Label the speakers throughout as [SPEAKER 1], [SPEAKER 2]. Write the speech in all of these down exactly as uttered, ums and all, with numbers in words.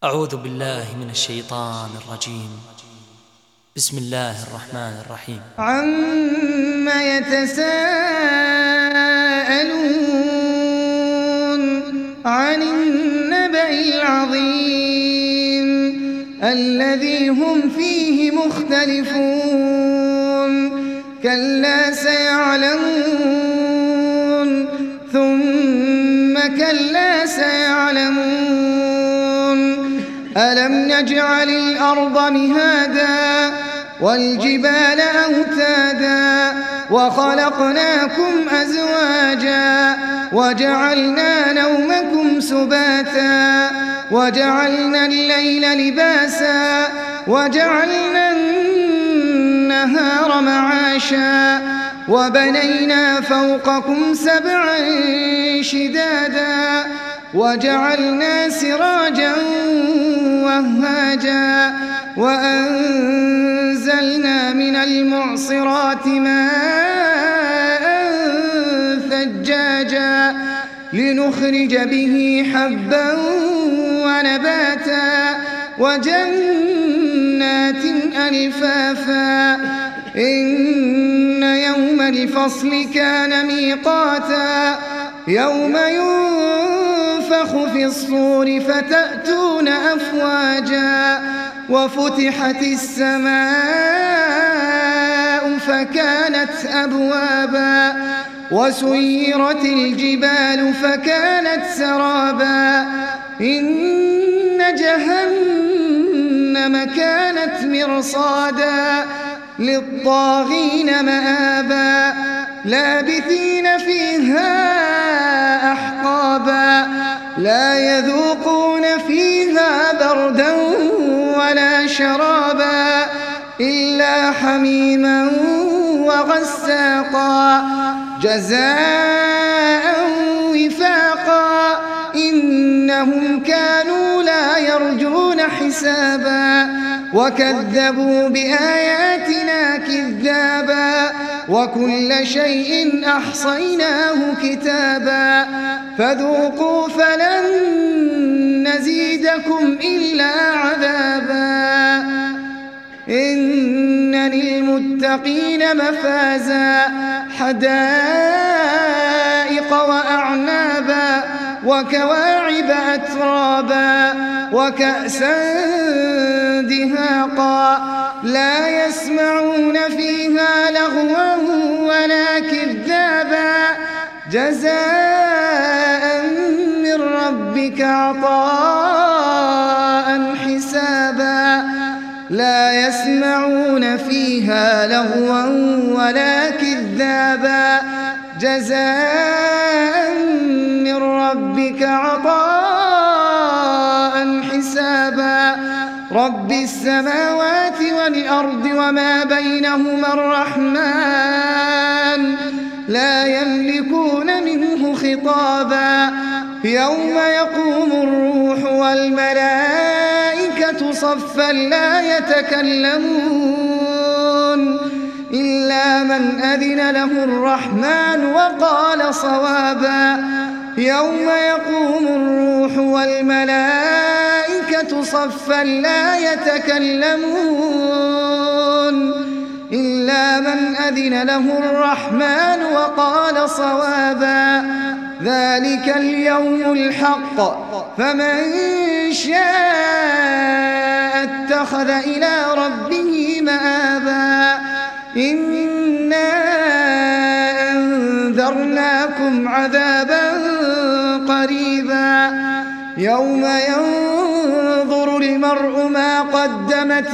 [SPEAKER 1] أعوذ بالله من الشيطان الرجيم. بسم الله الرحمن الرحيم.
[SPEAKER 2] عما يتساءلون عن النبأ العظيم الذي هم فيه مختلفون كلا سيعلمون ثم كلا سيعلمون ألم نجعل الأرض مهادا والجبال أوتادا وخلقناكم أزواجا وجعلنا نومكم سباتا وجعلنا الليل لباسا وجعلنا النهار معاشا وبنينا فوقكم سبعا شدادا وجعلنا سراجا وهاجا وأنزلنا من المعصرات ماء ثجاجا لنخرج به حبا ونباتا وجنات ألفافا إن يوم الفصل كان ميقاتا يوم ينفخ في الصور فتأتون أفواجا وفتحت السماء فكانت أبوابا وسيرت الجبال فكانت سرابا إن جهنم كانت مرصادا للطاغين مآبا لابثين فيها أحقابا لا يذوقون فيها بردا ولا شرابا إلا حميما وغساقا جزاء وفاقا إنهم كانوا لا يرجون حسابا وكذبوا بآياتنا كذابا وكل شيء أحصيناه كتابا فذوقوا فلن نزيدكم إلا عذابا إن للمتقين مفازا حدائق وأعنابا وكواعب أترابا وكأسا دهاقا لا يسمعون فيها لغوا ولا كذابا جزاء من ربك عطاء حسابا لا يسمعون فيها لغوا ولا كذابا جزاء من ربك عطاء حسابا رب السماوات والأرض وما بينهما الرحمن لا يملكون منه خطابا يوم يقوم الروح والملائكة صفا لا يتكلمون إلا من أذن له الرحمن وقال صوابا يوم يقوم الروح والملائكة صفا لا يتكلمون إلا من أذن له الرحمن وقال صوابا ذلك اليوم الحق فمن شاء اتخذ إلى ربه مآبا إنا أنذرناكم عذابا قريبا يوم ينظر المرء ما قدمت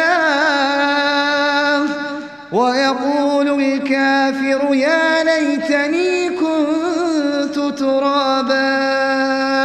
[SPEAKER 2] يداه ويقول الكافر يا ليتني كنت ترابا.